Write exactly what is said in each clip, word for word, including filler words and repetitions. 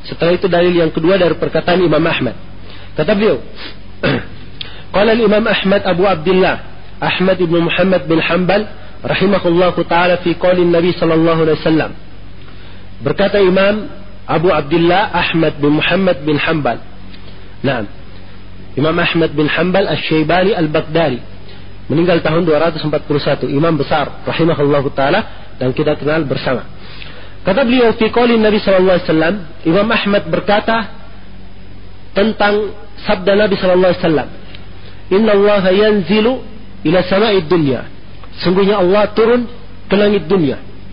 Setelah itu dalil yang kedua dari perkataan Imam Ahmad. Kata beliau, qala al-Imam Ahmad Abu Abdullah Ahmad ibn Muhammad bin Hanbal rahimahullahu taala fi qauli Nabi sallallahu alaihi wasallam. Berkata Imam Abu Abdullah Ahmad bin Muhammad bin Hanbal. Naam. Imam Ahmad bin Hanbal Asy-Syaibani Al-Baghdadi, meninggal tahun dua ratus empat puluh satu, imam besar rahimahullahu taala dan kita kenal bersama. Kata beliau fi qauli Nabi sallallahu alaihi wasallam, Imam Ahmad berkata tentang sabda Nabi sallallahu alaihi wasallam, "Inna Allah yanzilu ila sama'id dunya." Sungguhnya Allah turun ke langit dunia.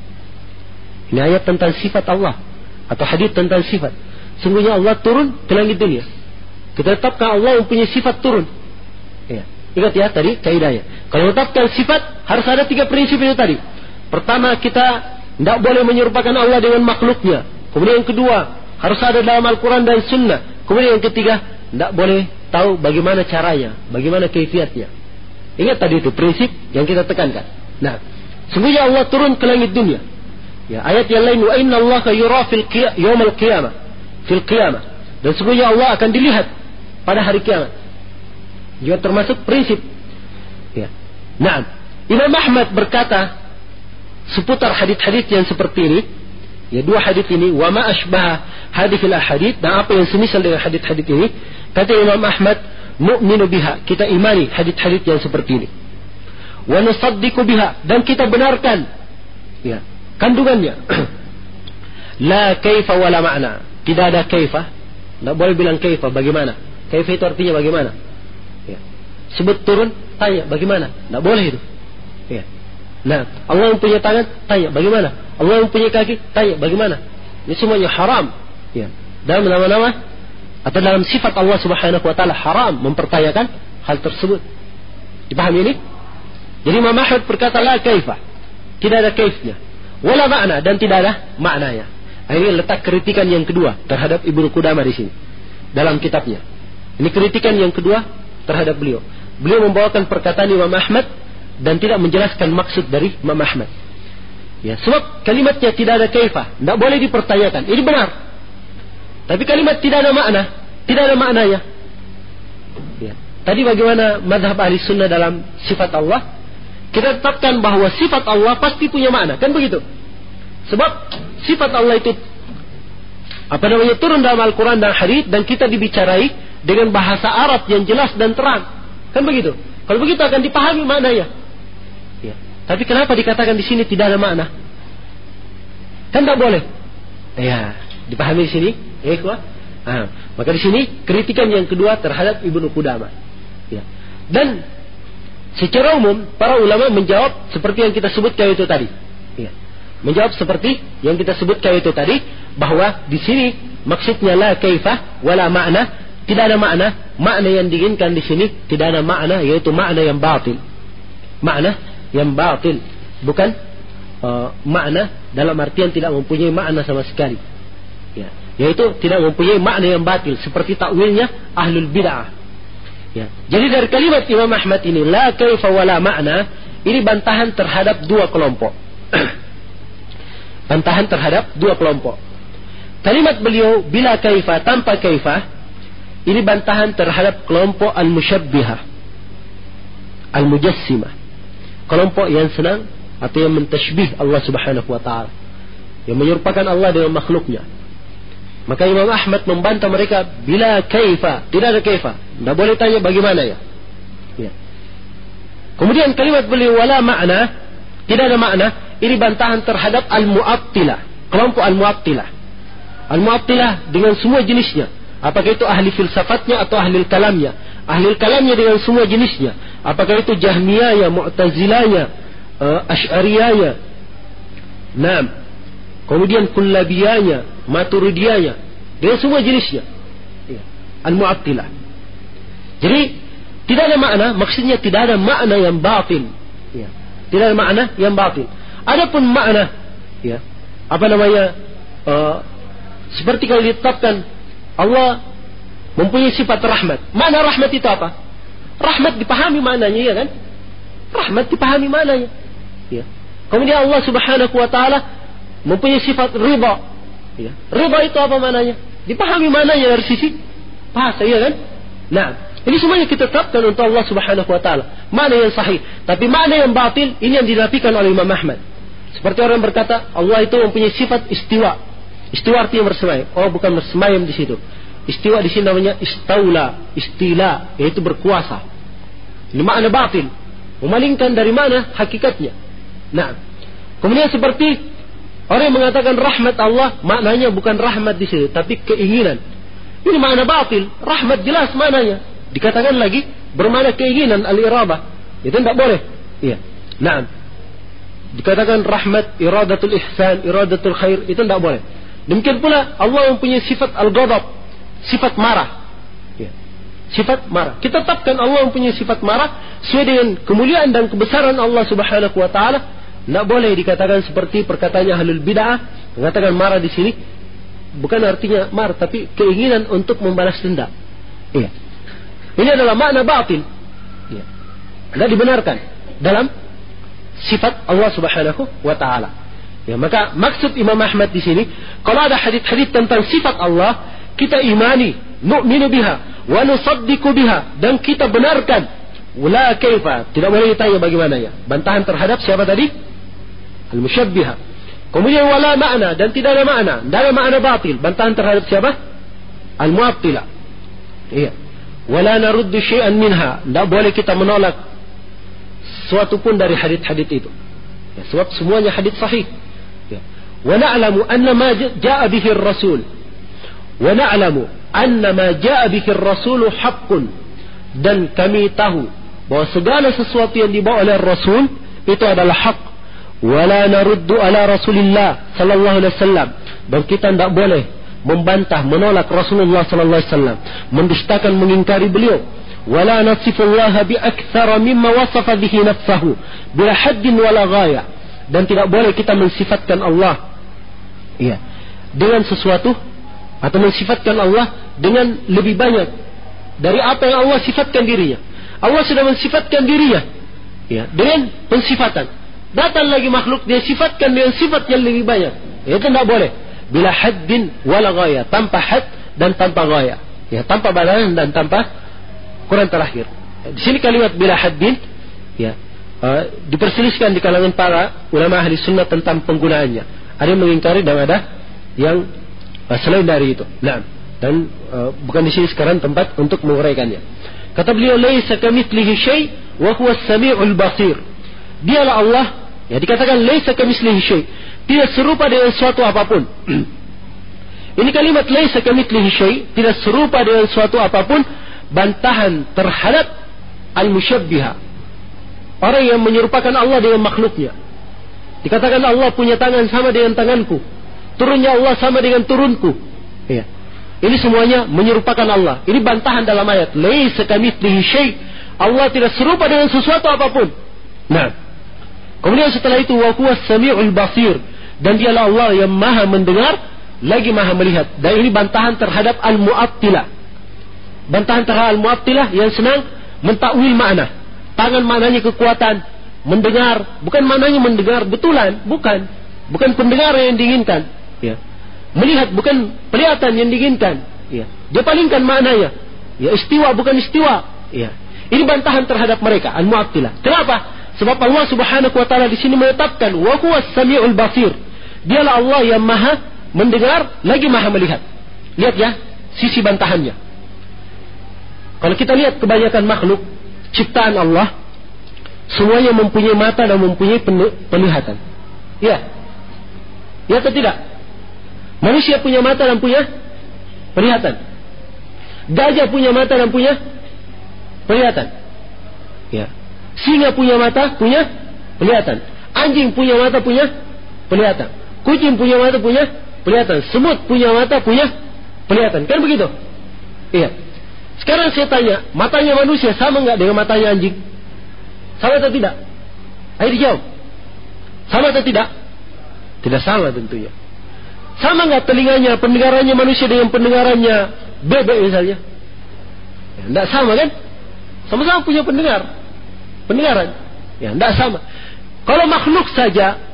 Ini ayat tentang sifat Allah atau hadis tentang sifat. Sungguhnya Allah turun ke langit dunia. Kita tetapkan Allah mempunyai sifat turun. Ya. Ingat ya tadi kaidahnya. Kalau tetapkan sifat harus ada tiga prinsip itu tadi. Pertama, kita tidak boleh menyerupakan Allah dengan makhluknya. Kemudian yang kedua, harus ada dalam Al-Quran dan Sunnah. Kemudian yang ketiga, tidak boleh tahu bagaimana caranya, bagaimana kaifiatnya. Ingat tadi itu prinsip yang kita tekankan. Nah, sungguhnya Allah turun ke langit dunia. Ya, ayat yang lain, wa inna Allaha yura fil yaumil qiyamah, fil qiyamah. Dan sungguhnya Allah akan dilihat pada hari kiamat. Juga termasuk prinsip. Ya. Nah, Imam Ahmad berkata seputar hadis-hadis yang seperti ini. Ya, dua hadis ini, wa ma asbaha hadhil ahadits, dan apa yang semisal dengan hadis-hadis ini. Kata Imam Ahmad, nu'minu biha, kita imani hadis-hadis yang seperti ini. Wa nusaddiqu biha, dan kita benarkan ya, kandungannya. La kaifa wala ma'na, tidak ada kaifa. Tidak boleh bilang kaifa, bagaimana. Kaifa itu artinya bagaimana. Ya. Sebut turun, tanya bagaimana. Tidak boleh itu. Ya. Nah, Allah mempunyai tangan, tanya bagaimana. Allah mempunyai kaki, tanya bagaimana. Ini semuanya haram. Ya. Dalam nama-nama atau dalam sifat Allah Subhanahu wa taala haram mempertanyakan hal tersebut. Dipahami ini? Jadi Imam Ahmad berkata la kaifa, tidak ada kaifnya, wala makna, dan tidak ada maknanya. Ini letak kritikan yang kedua terhadap Ibnu Qudamah di sini dalam kitabnya. Ini kritikan yang kedua terhadap beliau. Beliau membawakan perkataan Imam Ahmad dan tidak menjelaskan maksud dari Imam Ahmad. Ya, sebab kalimatnya tidak ada kaifah, tidak boleh dipertanyakan. Ini benar. Tapi kalimat tidak ada makna, tidak ada maknanya. Ya. Tadi bagaimana madhab ahli sunnah dalam sifat Allah? Kita tetapkan bahwa sifat Allah pasti punya makna, kan begitu? Sebab sifat Allah itu apa namanya turun dalam Al-Quran dan hadits, dan kita dibicarai dengan bahasa Arab yang jelas dan terang, kan begitu? Kalau begitu akan dipahami maknanya. Ya. Tapi kenapa dikatakan di sini tidak ada makna? Kan tidak boleh. Ya, dipahami di sini, eh kuah. Ah, maka di sini kritikan yang kedua terhadap Ibnu Qudamah. Ya. Dan secara umum para ulama menjawab seperti yang kita sebutkan itu tadi. Ya. Menjawab seperti yang kita sebutkan itu tadi, bahwa di sini maksudnya la kaifah wala makna, tidak ada makna. Makna yang diinginkan di sini tidak ada makna, yaitu makna yang batil. Makna yang batil, bukan uh, makna dalam artian tidak mempunyai makna sama sekali. Ya. Yaitu tidak mempunyai makna yang batil, seperti takwilnya ahlul bid'ah. Ya. Jadi dari kalimat Imam Ahmad ini la kaifa wala makna, ini bantahan terhadap dua kelompok. Bantahan terhadap dua kelompok. Kalimat beliau bila kaifa, tanpa kaifa, ini bantahan terhadap kelompok al-musyabbihah, al-mujassimah, kelompok yang senang atau yang mentashbih Allah Subhanahu wa taala, yang menyerupakan Allah dengan makhluknya. Maka Imam Ahmad membantah mereka bila kaifa, tidak ada kaifa, tidak boleh tanya bagaimana ya. Ya. Kemudian kalimat beliau wala makna, tidak ada makna, ini bantahan terhadap al-mu'attilah, kelompok al-mu'attilah. Al-mu'attilah dengan semua jenisnya, apakah itu ahli filsafatnya atau ahli kalamnya. Ahli kalamnya dengan semua jenisnya, apakah itu Jahmiyahnya, Mu'tazilahnya, uh, Asy'ariyahnya, nah, kemudian Kullabiyahnya, Maturidiyahnya, dengan semua jenisnya. Ya. Al-mu'attilah. Jadi tidak ada makna, maksudnya tidak ada makna yang batil. Ya. Tidak ada makna yang batil. Adapun makna, ya, apa namanya, uh, seperti kalau ditetapkan Allah mempunyai sifat rahmat. Mana rahmat itu apa? Rahmat dipahami maknanya, ya kan? Rahmat dipahami maknanya. Ya. Kemudian Allah Subhanahu wa taala mempunyai sifat ridha. Ya. Ridha itu apa maknanya? Dipahami maknanya dari sisi bahasa, ya kan? Nah, ini semuanya kita tetapkan untuk Allah Subhanahu wa taala. Mana yang sahih, tapi mana yang batil ini yang dinafikan oleh Imam Ahmad. Seperti orang berkata Allah itu mempunyai sifat istiwa. Istiwa artinya bersemayam. Oh, bukan bersemayam di situ. Istiwa di sini namanya istaula, istila, yaitu berkuasa. Ini makna batil. Memalingkan dari mana hakikatnya. Nah, kemudian seperti orang yang mengatakan rahmat Allah, maknanya bukan rahmat di sini, tapi keinginan. Ini makna batil. Rahmat jelas maknanya. Dikatakan lagi bermakna keinginan, al-iradah. Itu tidak boleh. Iya. Nah, dikatakan rahmat, iradatul ihsan, iradatul khair, itu tidak boleh. Demikian pula Allah mempunyai sifat al-ghadab, sifat marah. Ya. Sifat marah. Kita tetapkan Allah mempunyai sifat marah sesuai dengan kemuliaan dan kebesaran Allah Subhanahu wa taala. Tidak boleh dikatakan seperti perkataannya ahlul bid'ah, mengatakan marah di sini bukan artinya marah, tapi keinginan untuk membalas dendam. Iya. Ini adalah makna batil. Iya. Tidak dibenarkan dalam sifat Allah Subhanahu wa taala. Ya, maka maksud Imam Ahmad di sini, kalau ada hadits-hadits tentang sifat Allah, kita imani, nu'minu biha, wa nusaddiqu biha, dan kita benarkan. Wala kaifa, tidak boleh ditanya bagaimana ya. Bantahan terhadap siapa tadi? Al-musyabbihah. Kemudian wala makna, dan tidak ada makna, tidak ada makna batil. Bantahan terhadap siapa? Al-mu'attilah. Iya. Wala naruddu syai'an minha, tidak boleh kita menolak sesuatu pun dari hadits-hadits itu. Ya, sebab semuanya hadits sahih. Ya. Wa na'lamu anna ma jaa'a bihi ar-rasul. Wa na'lamu anna ma jaa'a bihi ar-rasul haqqun. Dan kami tahu bahwa segala sesuatu yang dibawa oleh Rasul itu adalah hak. Wa la naruddu ala Rasulillah sallallahu alaihi wasallam. Dan kita tidak boleh membantah, menolak Rasulullah sallallahu alaihi wasallam, mendustakan, mengingkari beliau. Wala nasifullaha bi aktsara mimma wasafa bihi nafsahu bila haddin wala ghaya. Dan tidak boleh kita mensifatkan Allah, iya, dengan sesuatu atau mensifatkan Allah dengan lebih banyak dari apa yang Allah sifatkan dirinya. Allah sudah mensifatkan dirinya, iya, dengan pensifatan. Datang lagi makhluk dia sifatkan dengan sifat yang lebih banyak. Itu tidak boleh. Bila haddin wala ghaya, tanpa had dan tanpa ghaya, ya, tanpa batasan dan tanpa Quran terakhir. Di sini kalimat bila haddin, ya, uh, diperselisihkan di kalangan para ulama ahli sunnah tentang penggunaannya. Ada yang mengingkari dan ada yang uh, selain dari itu. Nah, dan uh, bukan di sini sekarang tempat untuk menguraikannya. Kata beliau, laisa kamitslihi syai' wa huwa as-sami'ul basir. Dialah Allah, ya, dikatakan laisa kamitslihi syai', tidak serupa dengan suatu apapun. Ini kalimat laisa kamitslihi syai', tidak serupa dengan suatu apapun, bantahan terhadap al-musyabbihah, orang yang menyerupakan Allah dengan makhluknya. Dikatakan Allah punya tangan sama dengan tanganku, turunnya Allah sama dengan turunku, ya. Ini semuanya menyerupakan Allah. Ini bantahan dalam ayat laisa kamitslihi syai', Allah tidak serupa dengan sesuatu apapun. Nah, kemudian setelah itu wa huwas sami'ul basir, dan dialah Allah yang maha mendengar lagi maha melihat. Dan ini bantahan terhadap al-mu'attilah. Bantahan terhadap al-mu'attilah yang senang mentakwil makna. Tangan maknanya kekuatan, mendengar bukan maknanya mendengar betulan, bukan. Bukan pendengaran yang diinginkan, ya. Melihat bukan penglihatan yang diinginkan, ya. Dia palingkan maknanya. Ya, istiwa bukan istiwa, ya. Ini bantahan terhadap mereka al-mu'attilah. Kenapa? Sebab Allah Subhanahu wa taala di sini menetapkan wa huwas sami'ul basir. Dialah Allah yang maha mendengar lagi maha melihat. Lihat ya sisi bantahannya. Kalau kita lihat kebanyakan makhluk ciptaan Allah, semuanya mempunyai mata dan mempunyai penglihatan. Ya. Ya atau tidak? Manusia punya mata dan punya penglihatan. Gajah punya mata dan punya penglihatan. Ya. Singa punya mata, punya penglihatan. Anjing punya mata, punya penglihatan. Kucing punya mata, punya penglihatan. Semut punya mata, punya penglihatan. Kan begitu? Iya. Sekarang saya tanya, matanya manusia sama nggak dengan matanya anjing? Sama atau tidak? Ayo dijawab. Sama atau tidak? Tidak sama tentunya. Sama nggak telinganya, pendengarannya manusia dengan pendengarannya bebek misalnya? Ya, tidak sama kan? Sama-sama punya pendengar, pendengaran. Ya, tidak sama. Kalau makhluk saja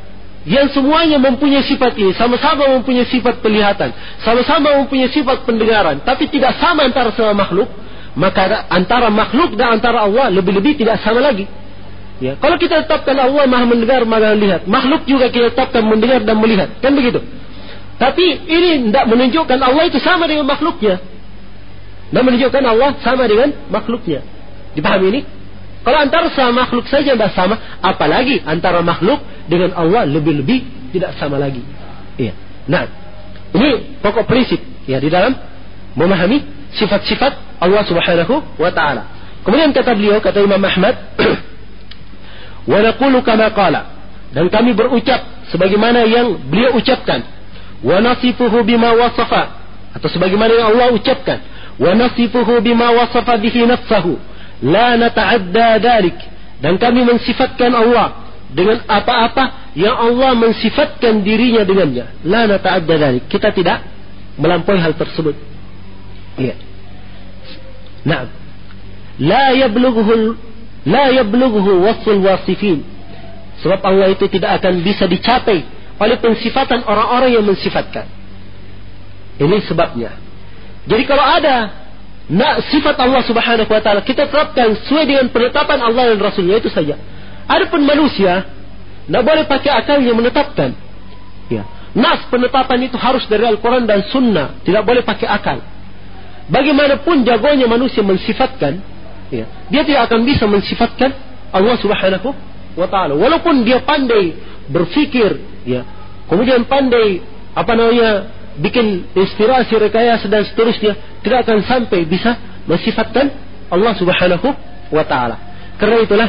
yang semuanya mempunyai sifat ini, sama-sama mempunyai sifat penglihatan, sama-sama mempunyai sifat pendengaran, tapi tidak sama antara semua makhluk, maka antara makhluk dan antara Allah lebih-lebih tidak sama lagi. Ya, kalau kita tetapkan Allah Maha mendengar, Maha melihat, makhluk juga kita tetapkan mendengar dan melihat, kan begitu. Tapi ini tidak menunjukkan Allah itu sama dengan makhluknya. Tidak menunjukkan Allah sama dengan makhluknya. Dipahami ini? Kalau antara sama makhluk saja tidak sama, apalagi antara makhluk dengan Allah lebih-lebih tidak sama lagi. Iya. Nah, ini pokok prinsip ya di dalam memahami sifat-sifat Allah Subhanahu wa taala. Kemudian kata beliau, kata Imam Ahmad, wa naqulu kama qala, dan kami berucap sebagaimana yang beliau ucapkan, wa nasifuhu bima wasafa, atau sebagaimana yang Allah ucapkan, wa nasifuhu bima wasafa bihi nafsahu la nata'adda dalik, dan kami mensifatkan Allah dengan apa-apa yang Allah mensifatkan dirinya dengannya. La nata'adda dalik, kita tidak melampaui hal tersebut. Iya. Nah, la yablughu la yablughu wasful wasifin, sebab Allah itu tidak akan bisa dicapai oleh pensifatan orang-orang yang mensifatkan. Ini sebabnya. Jadi kalau ada nah, sifat Allah Subhanahu wa taala kita terapkan sesuai dengan penetapan Allah dan Rasulnya, itu saja. Adapun manusia tidak boleh pakai akalnya menetapkan. Ya. Nas penetapan itu harus dari Al-Quran dan Sunnah, tidak boleh pakai akal. Bagaimanapun jagonya manusia mensifatkan, ya, dia tidak akan bisa mensifatkan Allah Subhanahu wa taala. Walaupun dia pandai berfikir, ya, kemudian pandai apa namanya bikin inspirasi, rekayasa dan seterusnya, tidak akan sampai bisa mensifatkan Allah Subhanahu wa taala. Karena itulah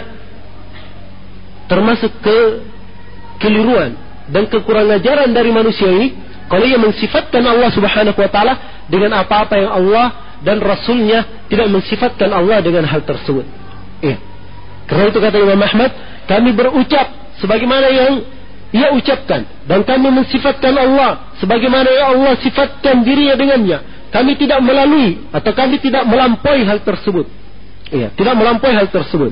termasuk ke keliruan dan kekurangan ajaran dari manusia ini kalau ia mensifatkan Allah Subhanahu wa taala dengan apa-apa yang Allah dan Rasulnya tidak mensifatkan Allah dengan hal tersebut. Eh. Karena itu kata Imam Ahmad, kami berucap sebagaimana yang ia ucapkan, dan kami mensifatkan Allah sebagaimana yang Allah sifatkan dirinya dengannya. Kami tidak melalui atau kami tidak melampaui hal tersebut. Iya, tidak melampaui hal tersebut.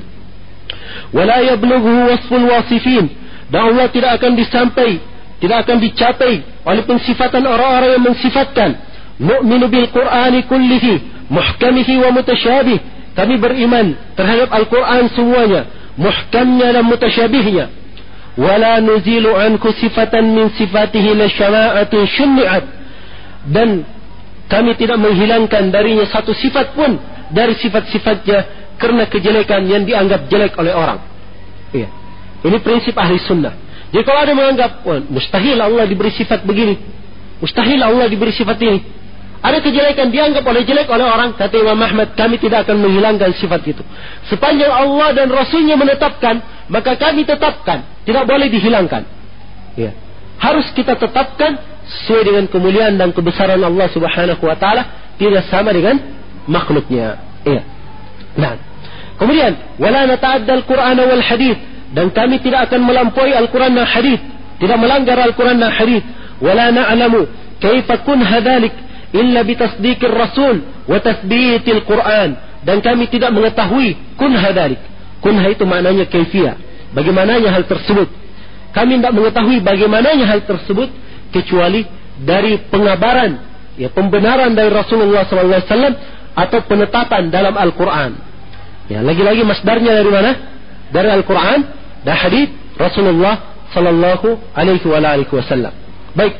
Wala yablughu wasful wasifin, dan Allah tidak akan disampai, tidak akan dicapai oleh pensifatan orang-orang yang mensifatkan. Nu'minu bil Qur'ani kullihi muhkamihi wa mutasyabih. Kami beriman terhadap Al-Quran semuanya, muhkamnya dan mutasyabihnya. Wala nuzilu anku sifatan min sifatihi la syama'atin syunni'at, dan kami tidak menghilangkan darinya satu sifat pun dari sifat-sifatnya karena kejelekan yang dianggap jelek oleh orang. Iya. Ini prinsip ahli sunnah. Jadi kalau ada menganggap, oh, mustahil Allah diberi sifat begini, mustahil Allah diberi sifat ini, ada kejelekan dianggap oleh jelek oleh orang, kata Imam Ahmad, kami tidak akan menghilangkan sifat itu. Sepanjang Allah dan Rasulnya menetapkan, maka kami tetapkan, tidak boleh dihilangkan. Ya. Harus kita tetapkan sesuai dengan kemuliaan dan kebesaran Allah Subhanahu wa taala, tidak sama dengan makhluknya. Ya. Nah, kemudian wala nata'adda al-Qur'an wal hadits, dan kami tidak akan melampaui Al-Quran dan hadits, tidak melanggar Al-Quran dan hadits. Wala na'lamu kaifa kunha dzalik illa bitasdiqir rasul wa tathbitil Quran, dan kami tidak mengetahui kunha dzalik. Kunha itu maknanya kaifiyah, bagaimananya hal tersebut. Kami tidak mengetahui bagaimananya hal tersebut kecuali dari pengabaran, ya, pembenaran dari Rasulullah sallallahu alaihi wasallam atau penetapan dalam Al-Quran. Ya, lagi-lagi masdarnya dari mana? Dari Al-Quran dan hadis Rasulullah sallallahu alaihi wasallam. Baik.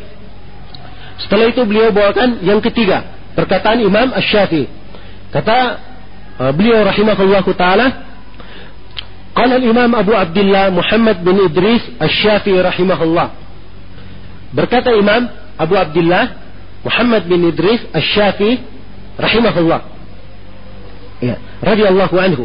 Setelah itu beliau bawakan yang ketiga, perkataan Imam Asy-Syafi'i. Kata uh, beliau rahimahullahu taala, qala al-Imam Abu Abdullah Muhammad bin Idris Asy-Syafi'i rahimahullah. Berkata Imam Abu Abdullah Muhammad bin Idris Asy-Syafi'i rahimahullah. Ya, radhiyallahu anhu.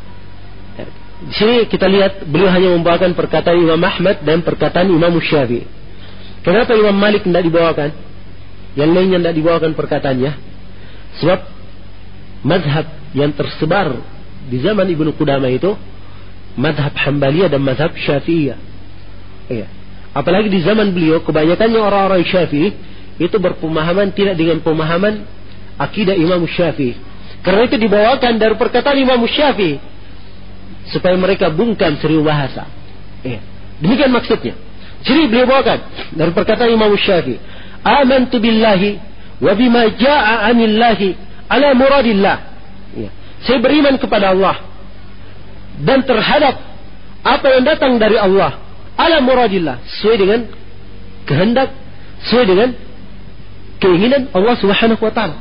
Di sini kita lihat beliau hanya membawakan perkataan Imam Ahmad dan perkataan Imam Syafi'i. Kenapa Imam Malik tidak dibawakan? Yang lainnya tidak dibawakan perkataannya? Sebab mazhab yang tersebar di zaman Ibnu Qudamah itu mazhab Hanbaliyah dan mazhab Syafi'iyah. Iya. Apalagi di zaman beliau kebanyakannya orang-orang Syafi'i itu berpemahaman tidak dengan pemahaman akidah Imam Syafi'i. Karena itu dibawakan dari perkataan Imam Syafi'i supaya mereka bungkam seribu bahasa. Iya. Demikian maksudnya. Jadi beliau bawakan dari perkataan Imam Syafi'i, amantu billahi wa bima jaa'a 'anillahi ala muradillah. Ya. Saya beriman kepada Allah dan terhadap apa yang datang dari Allah ala muradillah, sesuai dengan kehendak, sesuai dengan keinginan Allah Subhanahu wa taala.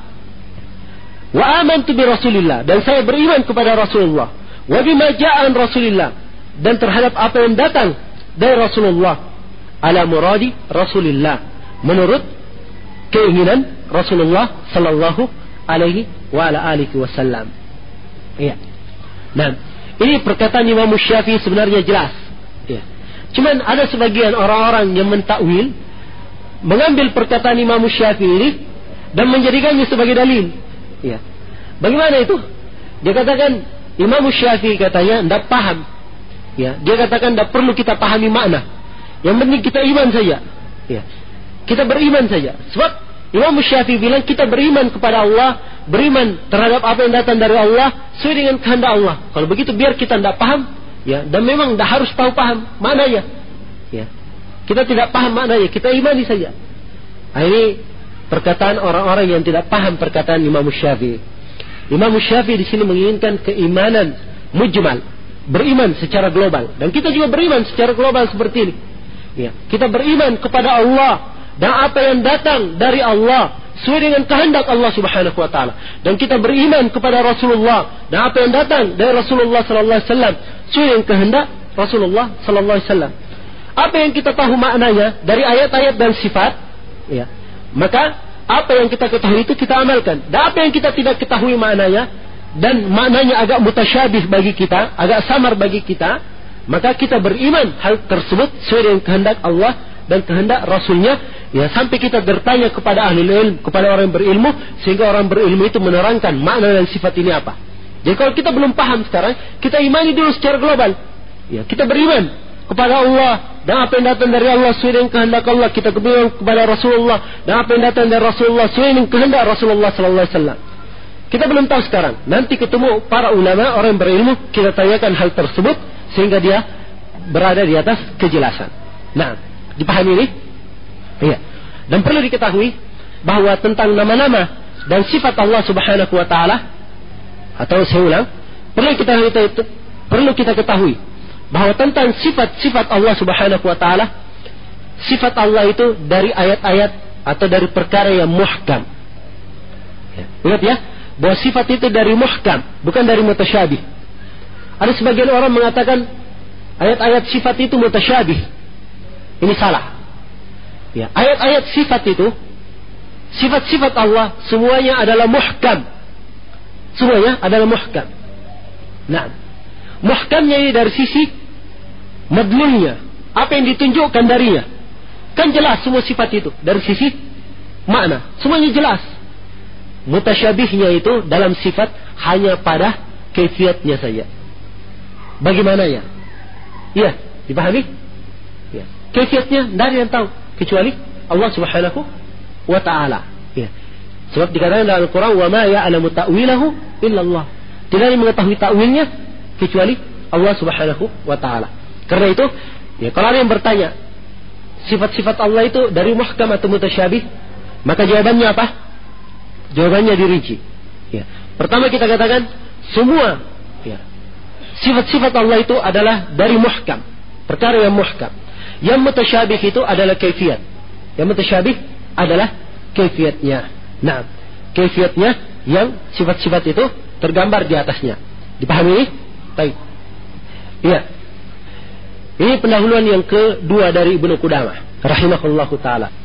Wa amantu bi Rasulillah, dan saya beriman kepada Rasulullah, wa bima jaa'a 'an Rasulillah, dan terhadap apa yang datang dari Rasulullah ala muradi Rasulillah, menurut keinginan Rasulullah sallallahu alaihi wa ala alihi wasallam. Iya. Nah, ini perkataan Imam Syafi'i sebenarnya jelas. Iya. Cuman ada sebagian orang-orang yang mentakwil, mengambil perkataan Imam Syafi'i ini dan menjadikannya sebagai dalil. Iya. Bagaimana itu? Dia katakan Imam Syafi'i katanya tidak paham. Ya, dia katakan tidak perlu kita pahami makna. Yang penting kita iman saja. Ya. Kita beriman saja. Sebab Imam Syafi'i bilang kita beriman kepada Allah, beriman terhadap apa yang datang dari Allah sesuai dengan kehendak Allah. Kalau begitu biar kita tidak paham, ya, dan memang tidak harus tahu paham maknanya. Ya. Kita tidak paham maknanya, kita imani saja. Nah, ini perkataan orang-orang yang tidak paham perkataan Imam Syafi'i. Imam Syafi'i di sini menginginkan keimanan mujmal, beriman secara global, dan kita juga beriman secara global seperti ini. Ya, kita beriman kepada Allah dan apa yang datang dari Allah sesuai dengan kehendak Allah Subhanahu wa taala, dan kita beriman kepada Rasulullah dan apa yang datang dari Rasulullah sallallahu alaihi wasallam sesuai dengan kehendak Rasulullah sallallahu alaihi wasallam. Apa yang kita tahu maknanya dari ayat-ayat dan sifat, ya, maka apa yang kita ketahui itu kita amalkan. Dan apa yang kita tidak ketahui maknanya dan maknanya agak mutasyabih bagi kita, agak samar bagi kita, maka kita beriman hal tersebut sesuai dengan kehendak Allah dan kehendak Rasulnya, ya, sampai kita bertanya kepada ahli ilmu, kepada orang yang berilmu, sehingga orang berilmu itu menerangkan makna dan sifat ini apa. Jadi kalau kita belum paham sekarang, kita imani dulu secara global. Ya, kita beriman kepada Allah dan apa yang datang dari Allah sesuai dengan kehendak Allah. Kita beriman kepada Rasulullah dan apa yang datang dari Rasulullah sesuai dengan kehendak Rasulullah sallallahu alaihi wasallam. Kita belum tahu sekarang. Nanti ketemu para ulama, orang yang berilmu, kita tanyakan hal tersebut sehingga dia berada di atas kejelasan. Nah, dipahami ini? Iya. Dan perlu diketahui bahwa tentang nama-nama dan sifat Allah Subhanahu wa taala, atau saya ulang, perlu kita perlu kita ketahui bahwa tentang sifat-sifat Allah Subhanahu wa taala, sifat Allah itu dari ayat-ayat atau dari perkara yang muhkam. Ya. Ingat ya, bahwa sifat itu dari muhkam, bukan dari mutasyabih. Ada sebagian orang mengatakan ayat-ayat sifat itu mutasyabih. Ini salah. Ya, ayat-ayat sifat itu, sifat-sifat Allah semuanya adalah muhkam. Semuanya adalah muhkam. Nah, muhkamnya ini dari sisi madlulnya, apa yang ditunjukkan darinya. Kan jelas semua sifat itu dari sisi makna, semuanya jelas. Mutasyabihnya itu dalam sifat hanya pada kaifiatnya saja. Bagaimananya? Iya, dipahami? Ya. Kaifiatnya tidak ada yang tahu kecuali Allah Subhanahu wa taala. Ya. Sebab dikatakan dalam Al-Qur'an, "Wa ma ya'lamu ta'wilahu illa Allah." Tidak ada yang mengetahui takwilnya kecuali Allah Subhanahu wa taala. Karena itu, ya, kalau ada yang bertanya sifat-sifat Allah itu dari muhkam atau mutasyabih, maka jawabannya apa? Jawabannya dirinci. Ya. Pertama kita katakan semua, ya, sifat-sifat Allah itu adalah dari muhkam, perkara yang muhkam. Yang mutasyabih itu adalah kaifiyat. Yang mutasyabih adalah kaifiyatnya. Nah, kaifiyatnya yang sifat-sifat itu tergambar di atasnya. Dipahami ini? Baik. Iya. Ini pendahuluan yang kedua dari Ibnu Qudamah rahimahullahu taala.